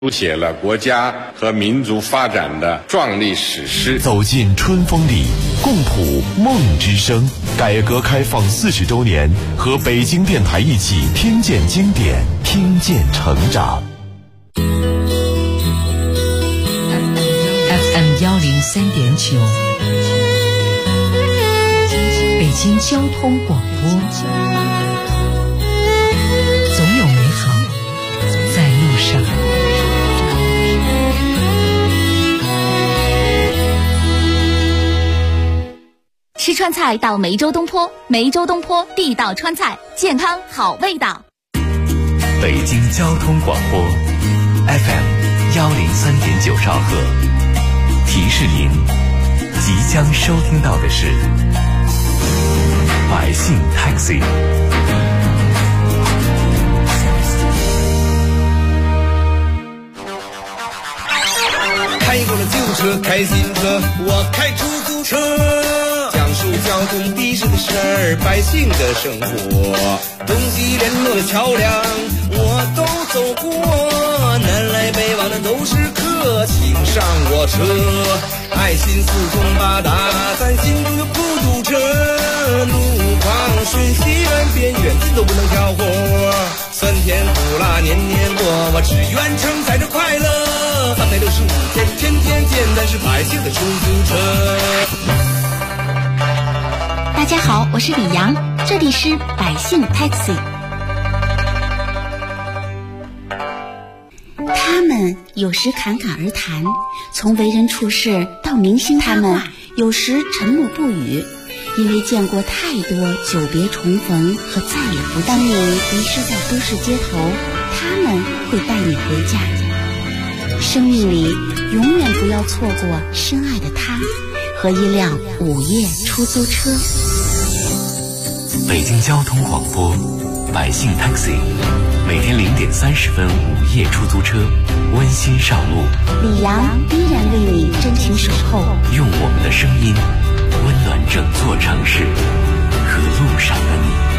书写了国家和民族发展的壮丽史诗。 走进春风里，共谱梦之声。改革开放40周年，和北京电台一起听见经典，听见成长。 FM 103.9，北京交通广播。总有美好在路上。 吃川菜到梅州东坡，梅州东坡地道川菜，健康好味道。 北京交通广播 FM 103.9兆赫，提示您即将收听到的是百姓 Taxi。 开过了旧车，开新车，我开出租车，讲述交通的士的事儿，百姓的生活，东西联络的桥梁我都走过，南来北往的都是客，请上我车，爱心四通八达，咱心中有孤独车，路况瞬息万变，远近都不能挑活，酸甜苦辣年年过，我只愿承载着快乐，365天天天见，咱是百姓的出租车。 大家好，我是李阳，这里是百姓 Taxi。 他们有时侃侃而谈，从为人处事到明星他们有时沉默不语，因为见过太多久别重逢和再也不当你迷失在都市街头，他们会带你回家。生命里永远不要错过深爱的他和一辆午夜出租车。 北京交通广播百姓 Taxi， 每天0点30分午夜出租车温馨上路， 李阳依然为你真情守候， 用我们的声音温暖整座城市和路上的你。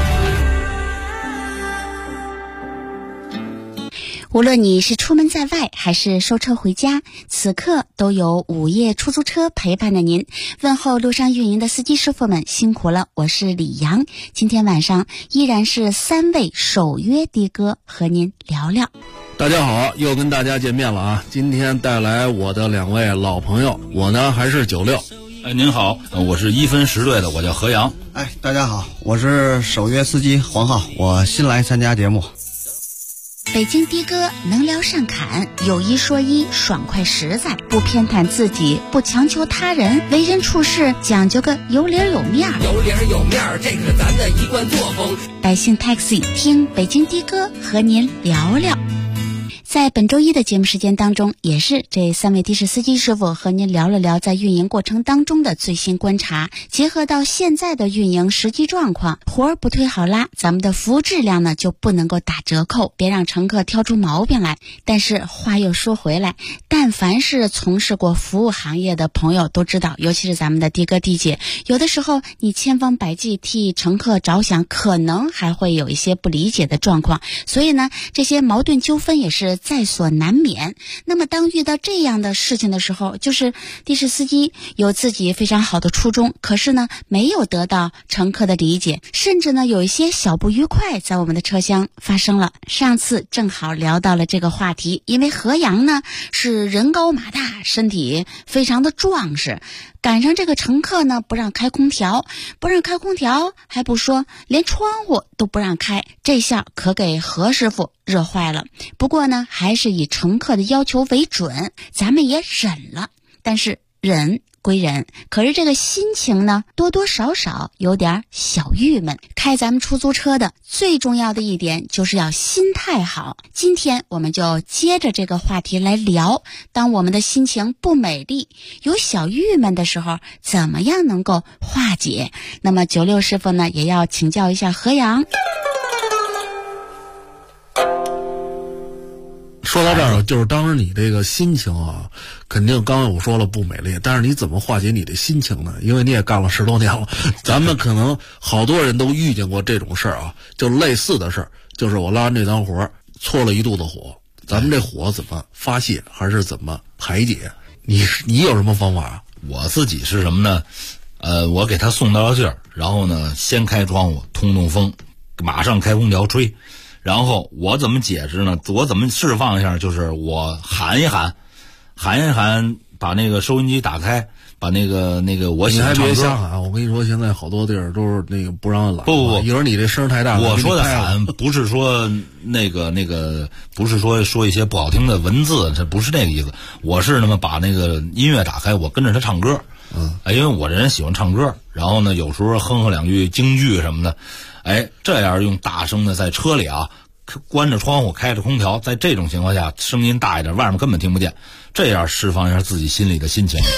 无论你是出门在外还是收车回家，此刻都有午夜出租车陪伴着您。问候路上运营的司机师傅们辛苦了，我是李阳。今天晚上依然是3位守约的哥和您聊聊。 大家好，又跟大家见面了啊！今天带来我的2位老朋友，我呢还是96。 您好，我是1分10队的，我叫何阳。 大家好，我是守约司机黄浩，我新来参加节目。 北京的哥能聊善侃，有一说一，爽快实在，不偏袒自己，不强求他人，为人处事讲究个有理有面儿。 有理有面儿，这个是咱的一贯作风。 百姓 Taxi 听北京的哥和您聊聊。在本周一的节目时间当中，也是这3位的士司机师傅和您聊了聊在运营过程当中的最新观察，结合到现在的运营实际状况，活儿不忒好拉，咱们的服务质量呢就不能够打折扣，别让乘客挑出毛病来。但是话又说回来，但凡是从事过服务行业的朋友都知道，尤其是咱们的的哥的姐，有的时候你千方百计替乘客着想，可能还会有一些不理解的状况，所以呢这些矛盾纠纷也是在所难免。那么当遇到这样的事情的时候，就是的士司机有自己非常好的初衷，可是呢没有得到乘客的理解，甚至呢有一些小不愉快在我们的车厢发生了。上次正好聊到了这个话题，因为何阳呢是人高马大，身体非常的壮实，赶上这个乘客呢不让开空调，还不说，连窗户都不让开，这下可给何师傅热坏了。不过呢还是以乘客的要求为准，咱们也忍了。但是忍归忍，可是这个心情呢多多少少有点小郁闷。开咱们出租车的最重要的一点就是要心态好。今天我们就接着这个话题来聊，当我们的心情不美丽，有小郁闷的时候，怎么样能够化解？那么96师傅呢也要请教一下何阳。 说到这儿，就是当时你这个心情啊，肯定刚才我说了不美丽，但是你怎么化解你的心情呢？因为你也干了10多年了，咱们可能好多人都遇见过这种事儿啊，就类似的事儿，就是我拉完这单活，搓了一肚子火， 咱们这火怎么发泄，还是怎么排解？你有什么方法？ 我自己是什么呢？我给他送到劲儿，然后呢，先开窗户通风，马上开空调吹。然后我怎么解释呢？我怎么释放一下？就是我喊一喊，把那个收音机打开，把那个我喜欢唱歌。 你还别瞎喊！我跟你说，现在好多地儿都是那个不让喊。 不， 一会儿你这声太大。 我说的喊不是说那个，不是说一些不好听的文字，这不是那个意思。我是那么把那个音乐打开，我跟着他唱歌。因为我这人喜欢唱歌，然后呢，有时候哼两句京剧什么的。这样用大声的在车里啊，关着窗户，开着空调，在这种情况下，声音大一点，外面根本听不见，这样释放一下自己心里的心情。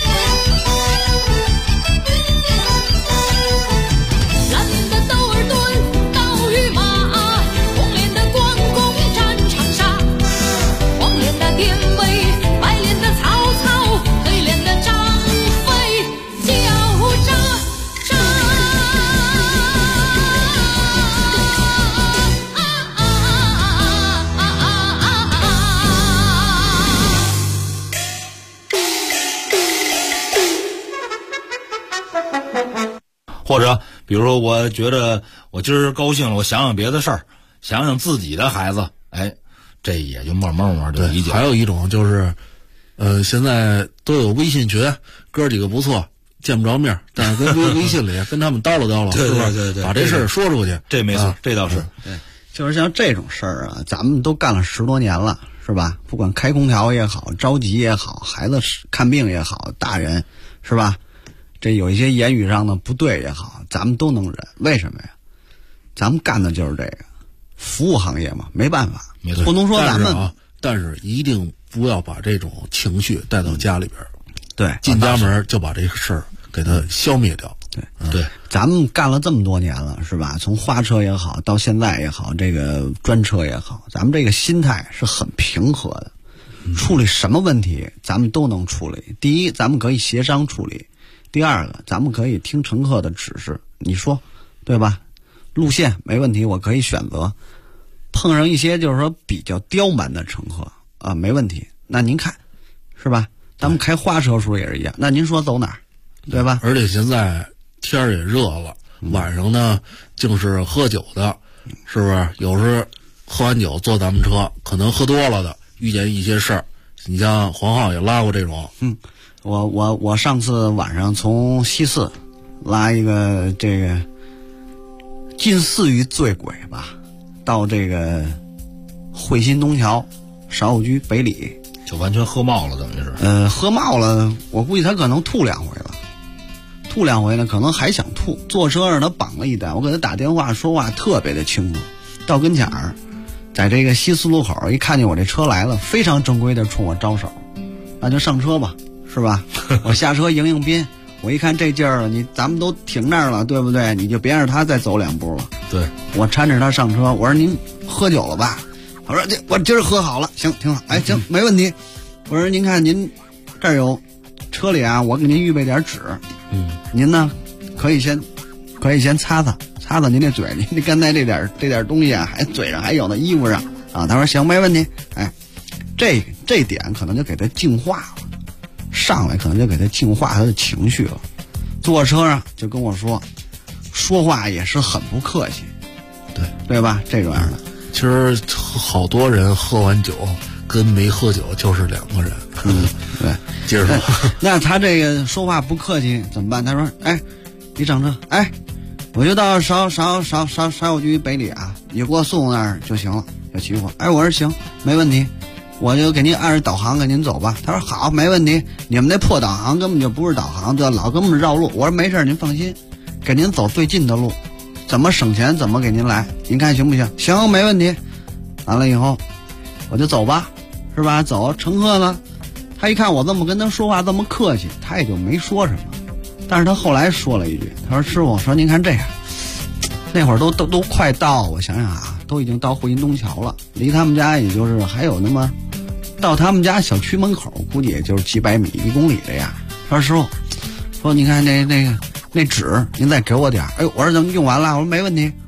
或者比如说我觉得我今儿高兴了，我想想别的事儿，想想自己的孩子，这也就慢慢就理解。 还有一种就是，现在都有微信群，哥几个不错，见不着面，但是跟微信里跟他们叨唠叨唠，是吧？ 对， 把这事儿说出去， 这没错，这倒是。 对，就是像这种事儿啊，咱们都干了10多年了，是吧？不管开空调也好，着急也好，孩子看病也好，大人是吧？这有一些言语上的不对也好，咱们都能忍。为什么呀？咱们干的就是这个服务行业嘛，没办法，不能说咱们。 但是一定不要把这种情绪带到家里边。 对， 进家门就把这个事儿给它消灭掉。 对，咱们干了这么多年了，是吧？从花车也好，到现在也好，这个专车也好，咱们这个心态是很平和的。处理什么问题，咱们都能处理。第一，咱们可以协商处理。第二个，咱们可以听乘客的指示，你说，对吧？路线没问题，我可以选择。碰上一些就是说比较刁蛮的乘客啊，没问题。那您看，是吧？咱们开花车时候也是一样。那您说走哪儿，对吧？ 而且现在天儿也热了，晚上呢净是喝酒的，是不是？有时候喝完酒坐咱们车，可能喝多了的，遇见一些事儿。你像黄浩也拉过这种。 我上次晚上从西四拉一个这个近似于醉鬼吧，到这个汇新东桥芍药居北里， 就完全喝冒了，等于是。 喝冒了，我估计他可能吐2回了，吐2回呢，可能还想吐。坐车上他绑了一单，我给他打电话，说话特别的清楚。到跟前儿，在这个西四路口一看见我这车来了，非常正规的冲我招手，那就上车吧。是吧？我下车迎宾，我一看这劲儿了，咱们都停那儿了，对不对？你就别让他再走2步了。 对， 我搀着他上车，我说您喝酒了吧？我说我今儿喝好了，行，挺好，行，没问题。我说您看您这儿有车里啊，我给您预备点纸，您呢可以先擦擦您那嘴，您刚才这点东西啊，还嘴上还有呢，衣服上啊。他说行，没问题。这点可能就给他净化了。上来可能就给他净化他的情绪了，坐车上就跟我说话也是很不客气，对吧？这种样的， 其实好多人喝完酒跟没喝酒就是2个人。 对， 接着说。 那他这个说话不客气怎么办？他说：“你上车，我就到芍药居北里啊，你给我送那儿就行了，就齐活。”我说行，没问题。我就给您按着导航给您走吧。他说好，没问题。你们那破导航根本就不是导航，就老跟我们绕路。我说没事，您放心，给您走最近的路，怎么省钱怎么给您来，您看行不行？行，没问题。完了以后，我就走吧，是吧？走，乘客呢，他一看我这么跟他说话这么客气，他也就没说什么。但是他后来说了一句，他说师傅，说您看这样，那会儿都快到，我想想啊，都已经到汇新东桥了，离他们家也就是还有那么。到他们家小区门口，估计也就是几百米、1公里这样。他说师傅，说你看那纸，您再给我点。我说怎么用完了？我说没问题，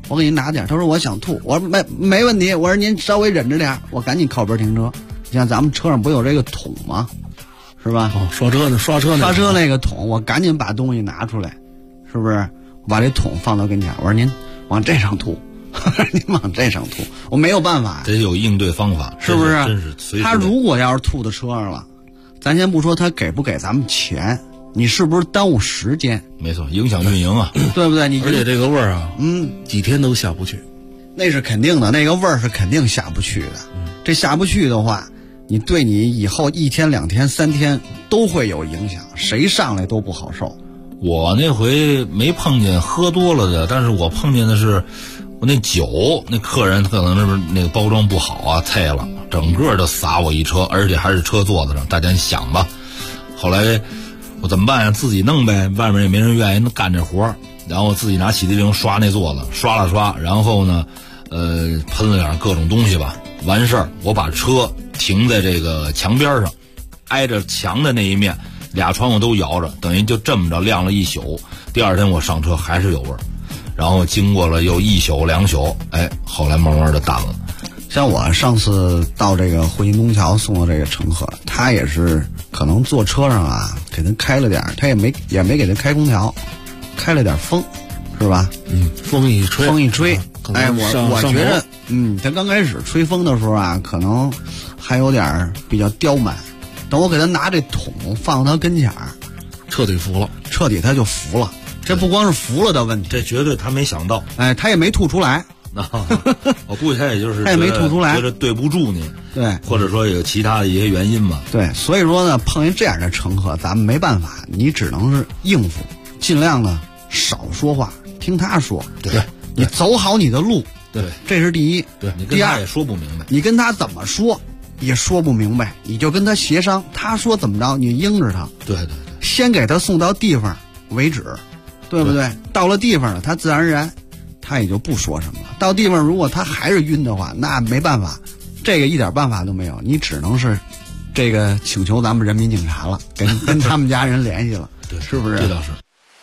我给您拿点。他说我想吐，我说没问题，我说您稍微忍着点，我赶紧靠边停车。你像咱们车上不有这个桶吗？是吧？ 刷车那个桶，我赶紧把东西拿出来，是不是？我把这桶放到跟前，我说您往这上吐，您往这上吐，我没有办法， 得有应对方法， 是不是？ 真是随时。 他如果要是吐到车上了，咱先不说他给不给咱们钱，你是不是耽误时间？ 没错，影响运营啊， 对不对？ 而且这个味儿啊，几天都下不去， 那是肯定的，那个味儿是肯定下不去的。这下不去的话，你对你以后1天2天3天都会有影响，谁上来都不好受。 我那回没碰见喝多了的，但是我碰见的是我那酒，那客人可能是那个包装不好啊，菜了，整个都洒我一车，而且还是车座子上。大家你想吧，后来我怎么办呀？自己弄呗，外面也没人愿意干这活，然后自己拿洗涤灵刷那座子，刷了刷，然后呢，喷了点各种东西吧，完事儿，我把车停在这个墙边上，挨着墙的那一面。俩窗户都摇着，等于就这么着晾了一宿。第二天我上车还是有味儿，然后经过了又1宿2宿，后来慢慢的淡了。 像我上次到这个汇鑫东桥送的这个乘客，他也是可能坐车上啊，给他开了点，他也没给他开空调，开了点风，是吧？ 风一吹， 我觉得，他刚开始吹风的时候啊，可能还有点比较刁蛮。等我给他拿这桶放他跟前儿， 彻底服了， 他就服了。这不光是服了的问题， 这绝对他没想到， 他也没吐出来。 我估计他也就是他也没吐出来， 觉得对不住你， 对， 或者说有其他的一些原因吧。 对，所以说呢，碰见这样的乘客，咱们没办法，你只能是应付，尽量呢少说话，听他说。 对， 你走好你的路。 对， 这是第一。 对，你跟他也说不明白， 你跟他怎么说？也说不明白，你就跟他协商，他说怎么着，你应着他。 对， 先给他送到地方为止，对不对？到了地方了，他自然而然，他也就不说什么了。到地方如果他还是晕的话，那没办法，这个一点办法都没有，你只能是，这个请求咱们人民警察了，跟他们家人联系了， 对， 是不是？ 这倒是。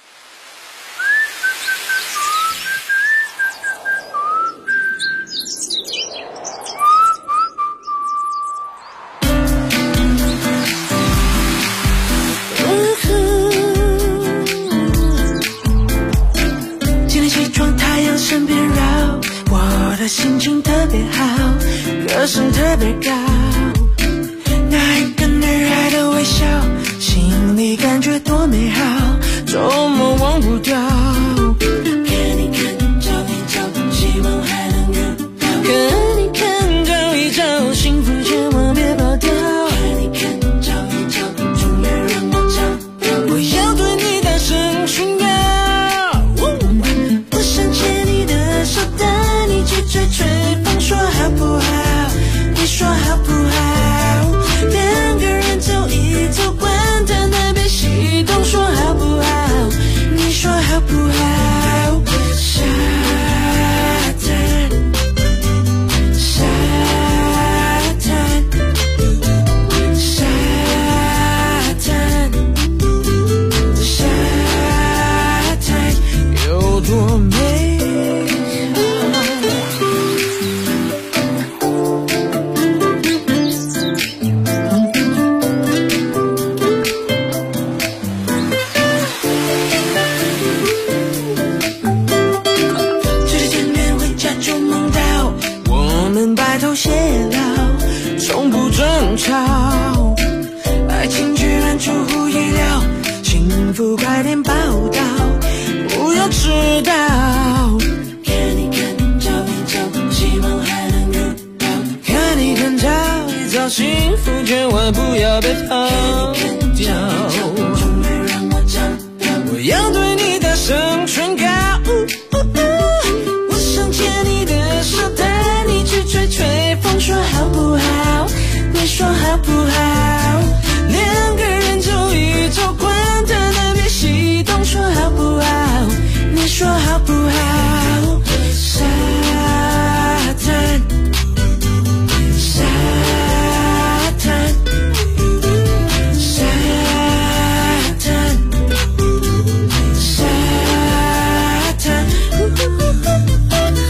心情特别好，歌声特别高，那一个女孩的微笑，心里感觉多美好，周末忘不掉。看你看照一照，希望还能遇到。看你看照一照，幸福千万别跑掉。看你看照一照，终于让我找到。我要对你大声宣告，我想牵你的手，带你去追吹风，说好不好？你说好不好？两个人走一走，管他那边西东，说好不好？你说好不好？沙滩，沙滩，沙滩，沙滩，有多美？偕老，从不争吵，爱情居然出乎意料，幸福快点报道，不要迟到。看你看照一照，希望还能遇到。看你看照一照，幸福千万不要被抛掉。终于让我找到，我要对你大声宣告。我想牵你的手，带你去吹吹风，说好不好？你说好不好？两个人走一走，管他南北西东，说好不好？你说好不好？沙滩，沙滩，沙滩，沙滩。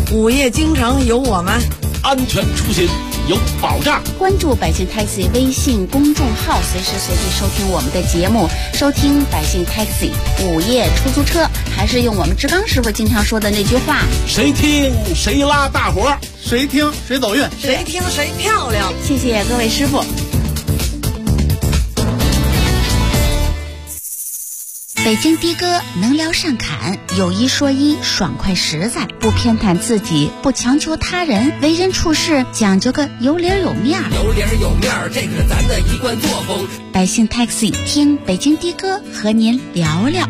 午夜京城有我们， 安全出行有保障。 关注百姓 Taxi 微信公众号，随时随地收听我们的节目，收听百姓 Taxi 午夜出租车。还是用我们志刚师傅经常说的那句话： 谁听谁拉大伙儿， 谁听谁走运， 谁听谁漂亮。 谢谢各位师傅。北京的哥能聊善侃，有一说一，爽快实在，不偏袒自己，不强求他人，为人处事讲究个有理有面儿。 有理有面儿，这个是咱的一贯作风。 百姓 Taxi 听北京的哥和您聊聊。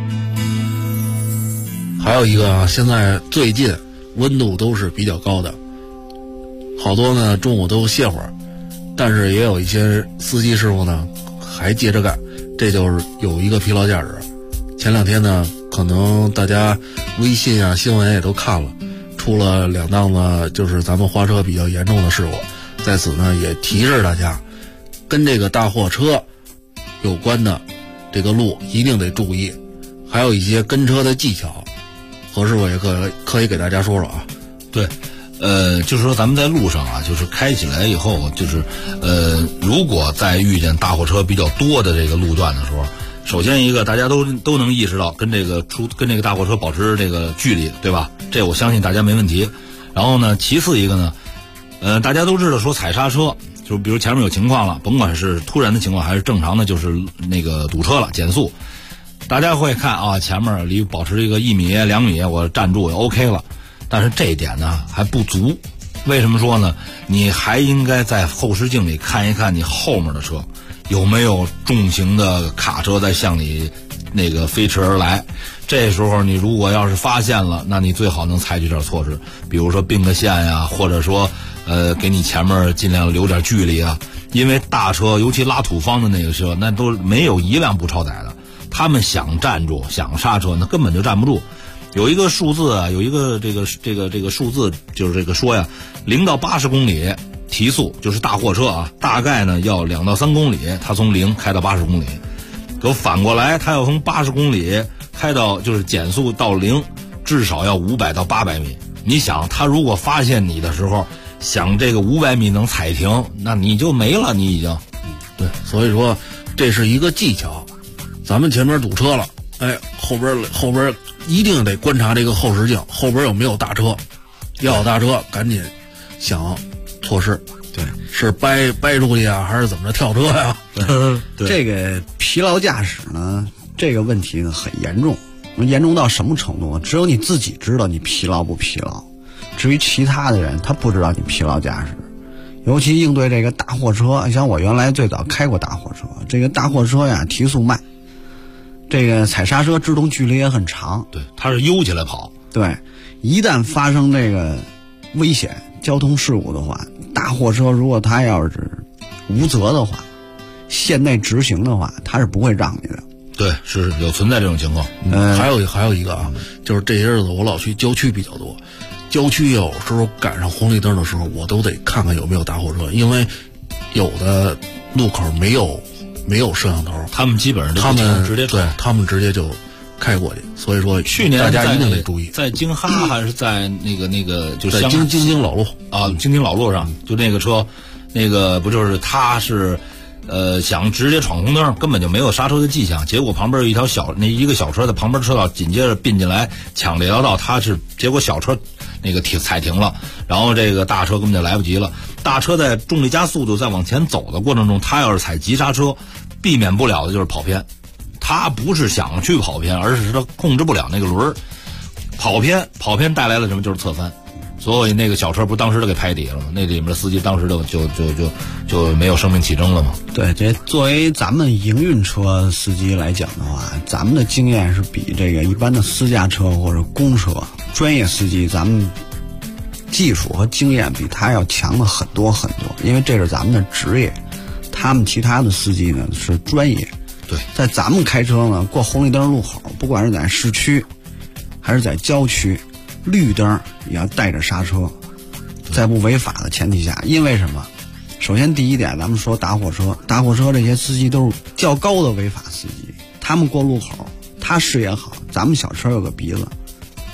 还有一个啊，现在最近温度都是比较高的，好多呢中午都歇会儿，但是也有一些司机师傅呢还接着干，这就是有一个疲劳驾驶。前两天呢，可能大家微信啊、新闻也都看了，出了2档子就是咱们花车比较严重的事故。在此呢，也提示大家，跟这个大货车有关的这个路一定得注意，还有一些跟车的技巧，何师傅也可以给大家说说啊。 对，就是说咱们在路上啊，就是开起来以后，就是如果在遇见大货车比较多的这个路段的时候，首先一个大家都能意识到跟这个大货车保持这个距离，对吧？这我相信大家没问题。然后呢，其次一个呢，大家都知道说踩刹车，就比如前面有情况了，甭管是突然的情况还是正常的，就是那个堵车了减速，大家会看啊，前面离保持一个1米2米，我站住也 OK 了。但是这一点呢还不足，为什么说呢？你还应该在后视镜里看一看你后面的车有没有重型的卡车在向你那个飞驰而来。这时候你如果要是发现了，那你最好能采取点措施，比如说并个线呀，或者说给你前面尽量留点距离啊。因为大车尤其拉土方的那个车，那都没有一辆不超载的，他们想站住想刹车那根本就站不住。有一个数字啊，有一个这个数字，就是这个说呀，0到80公里提速，就是大货车啊，大概呢要2到3公里，它从0开到80公里。可反过来，它要从80公里开到就是减速到0，至少要500到800米。你想，他如果发现你的时候想这个500米能踩停，那你就没了，你已经。 对，所以说这是一个技巧。咱们前面堵车了，哎，后边一定得观察这个后视镜，后边有没有大车，要有大车赶紧想措施。 对， 是掰出去啊，还是怎么着跳车呀？ 对，这个疲劳驾驶呢，这个问题呢很严重，严重到什么程度呢？只有你自己知道你疲劳不疲劳，至于其他的人他不知道你疲劳驾驶。尤其应对这个大货车，像我原来最早开过大货车，这个大货车呀提速慢，这个踩刹车制动距离也很长， 对，它是悠起来跑。 对，一旦发生这个危险交通事故的话，大货车如果他要是无责的话，线内执行的话，他是不会让你的。 对，是有存在这种情况。 还有一个啊，就是这些日子我老去郊区比较多，郊区有时候赶上红绿灯的时候，我都得看看有没有大货车，因为有的路口没有摄像头， 他们基本上他们直接就开过去，所以说去年大家一定得注意。 在京哈还是在那个就在京老路啊，京老路上，就那个车，那个不就是他是想直接闯红灯，根本就没有刹车的迹象，结果旁边有一个小车在旁边车道紧接着并进来抢这条道，结果小车那个踩停了，然后这个大车根本就来不及了。大车在重力加速度在往前走的过程中，他要是踩急刹车，避免不了的就是跑偏。他不是想去跑偏，而是他控制不了那个轮儿，跑偏带来了什么？就是侧翻。所以那个小车不当时都给拍底了吗？那里面的司机当时就没有生命体征了吗？ 对，这作为咱们营运车司机来讲的话，咱们的经验是比这个一般的私家车或者公车专业司机，咱们技术和经验比他要强的很多很多，因为这是咱们的职业。他们其他的司机呢是专业。 对， 在咱们开车呢，过红绿灯路口，不管是在市区还是在郊区，绿灯也要带着刹车，在不违法的前提下。因为什么？首先第一点，咱们说大货车这些司机都是较高的违法司机，他们过路口，他视野好，咱们小车有个鼻子，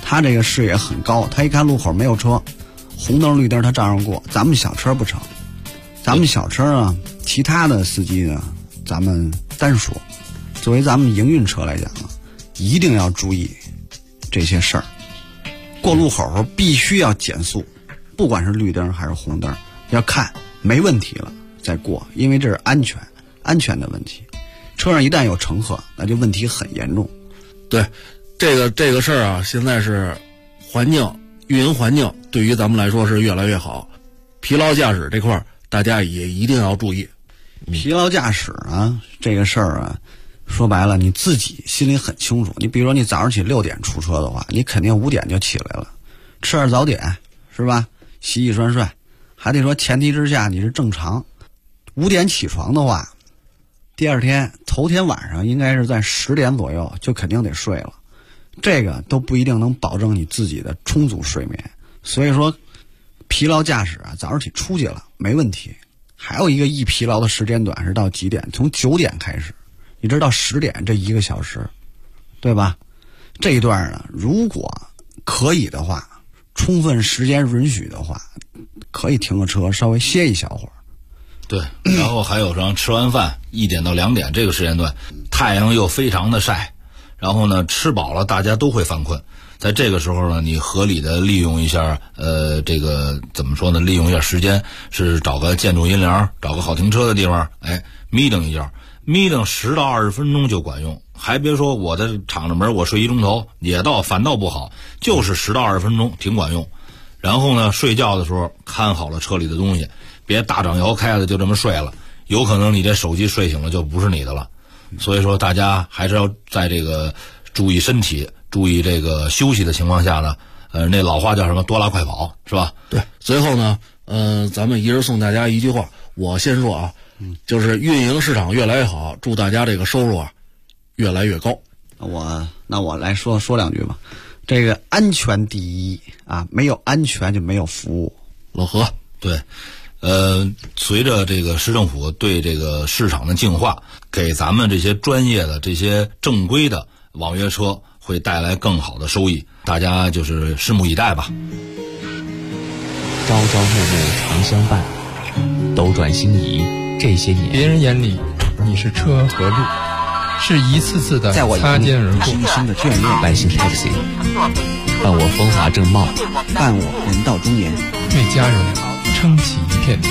他这个视野很高，他一看路口没有车，红灯绿灯他照样过。咱们小车不成，咱们小车啊，其他的司机呢，咱们单说。作为咱们营运车来讲啊，一定要注意这些事儿。过路口必须要减速，不管是绿灯还是红灯，要看没问题了再过，因为这是安全的问题。车上一旦有乘客，那就问题很严重。 对，这个事儿啊，现在是运营环境对于咱们来说是越来越好。疲劳驾驶这块儿，大家也一定要注意。 疲劳驾驶啊，这个事儿啊，说白了你自己心里很清楚。你比如说你早上起6点出车的话，你肯定5点就起来了，吃点早点是吧，洗洗涮涮，还得说前提之下你是正常。5点起床的话，第二天头天晚上应该是在10点左右就肯定得睡了，这个都不一定能保证你自己的充足睡眠。所以说疲劳驾驶啊，早上起出去了没问题。还有一个易疲劳的时间段是到几点？从9点开始一直到10点，这1个小时，对吧？这一段呢，如果可以的话，充分时间允许的话，可以停个车稍微歇一小会儿。 对，然后还有吃完饭1点到2点这个时间段，太阳又非常的晒，然后呢吃饱了大家都会犯困，在这个时候呢，你合理的利用一下这个怎么说呢，利用一下时间，是找个建筑阴凉，找个好停车的地方，眯瞪一觉，眯瞪10到20分钟就管用。还别说我在敞着门我睡1钟头反倒不好，就是10到20分钟挺管用。然后呢睡觉的时候看好了车里的东西，别大掌摇开了就这么睡了，有可能你这手机睡醒了就不是你的了。所以说大家还是要在这个注意身体，注意这个休息的情况下呢，那老话叫什么多拉快跑是吧？ 对，最后呢咱们一人送大家一句话，我先说啊，就是运营市场越来越好，祝大家这个收入啊越来越高。 那我来说2句吧。这个安全第一啊，没有安全就没有服务。 老何， 对，随着这个市政府对这个市场的净化，给咱们这些专业的这些正规的网约车会带来更好的收益，大家就是拭目以待吧。 朝朝暮暮常相伴，斗转星移这些年， 别人眼里你是车和路，是一次次的擦肩而过， 一生的眷恋。 百姓 taxi， 伴我风华正茂， 伴我人到中年， 为家人撑起一片天。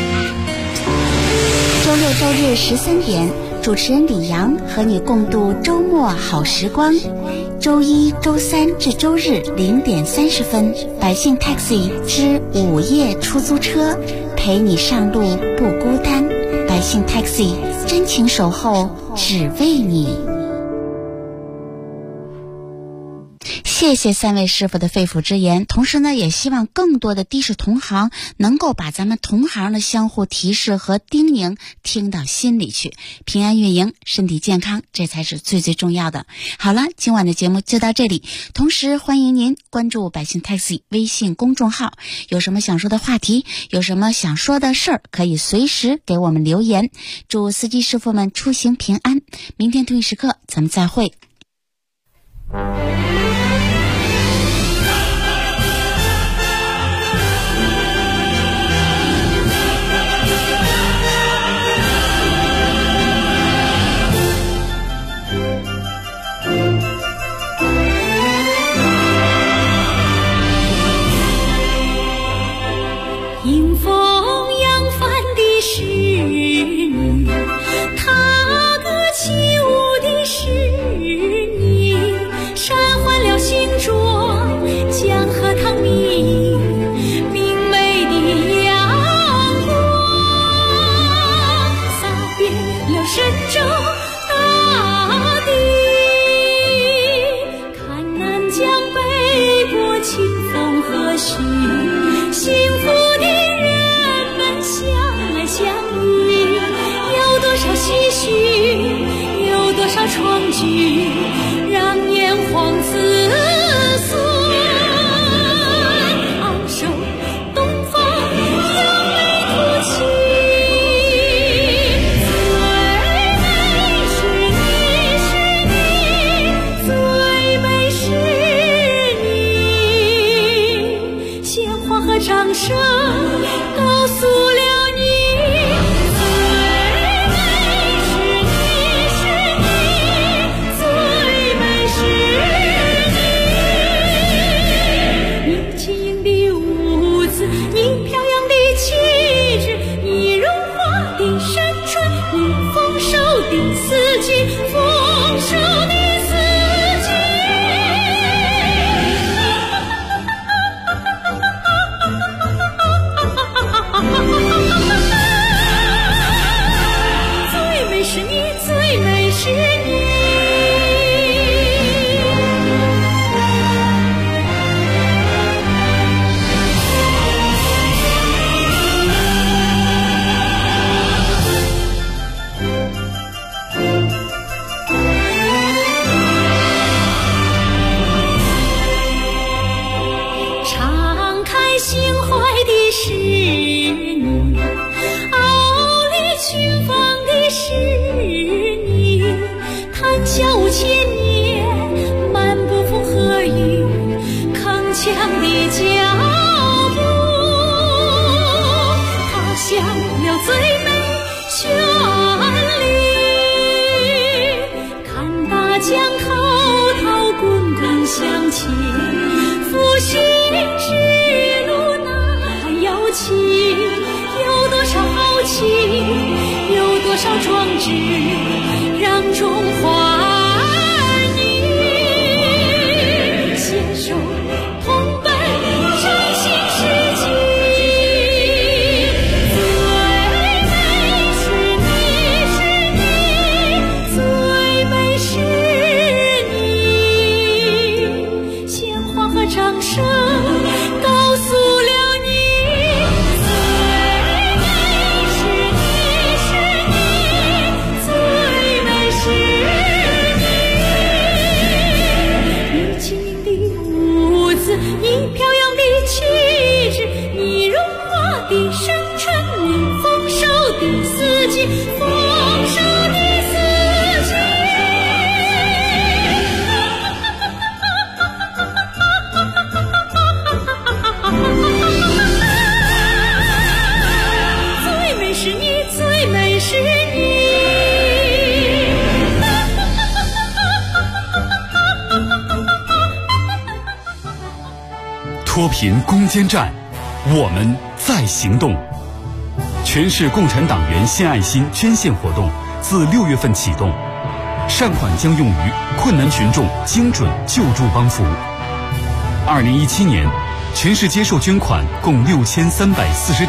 周六周日13点，主持人李阳和你共度周末好时光。周一、周三至周日0点30分，百姓 taxi 之午夜出租车，陪你上路不孤单。百姓 taxi 真情守候，只为你。谢谢3位师傅的肺腑之言，同时呢，也希望更多的的士同行能够把咱们同行的相互提示和叮咛听到心里去，平安运营，身体健康，这才是最最重要的。好了，今晚的节目就到这里，同时欢迎您关注百姓 taxi 微信公众号，有什么想说的话题，有什么想说的事儿，可以随时给我们留言。祝司机师傅们出行平安，明天同一时刻咱们再会。 迎风扬帆的是你，踏歌起舞的是你，山换了新装，江河淌明，明媚的阳光洒遍了神州大地，看南疆北国清风和煦，幸福的人们相爱相依，有多少唏嘘，有多少创举，让炎黄子孙昂首东方扬眉吐气。最美是你，最美是你。 掌声告诉了你，最美是你，是你，最美是你。你轻盈的舞姿，你飘扬的气质，你荣华的山川，你丰收的四季，丰收的四季。最美是你，最美是你。敞开心怀的是你，傲立群芳的是你，谈笑千年，漫步风和雨，铿锵的脚步，踏响了最美旋律，看大江滔滔滚滚向前，复兴之路那遥情，有多少豪情，有多少壮志，让中华儿女携手同奔振兴世纪。最美是你，是你，最美是你。鲜花和掌声告诉了你，最美是你，是你，最美是你。你轻盈的舞姿，你飘扬的气质，你荣华的山川，你丰收的四季，丰收的四季。最美是你，最美是你。 脱贫攻坚战，我们在行动。全市共产党员献爱心捐献活动自6月份启动，善款将用于困难群众精准救助帮扶。2017年，全市接受捐款共6349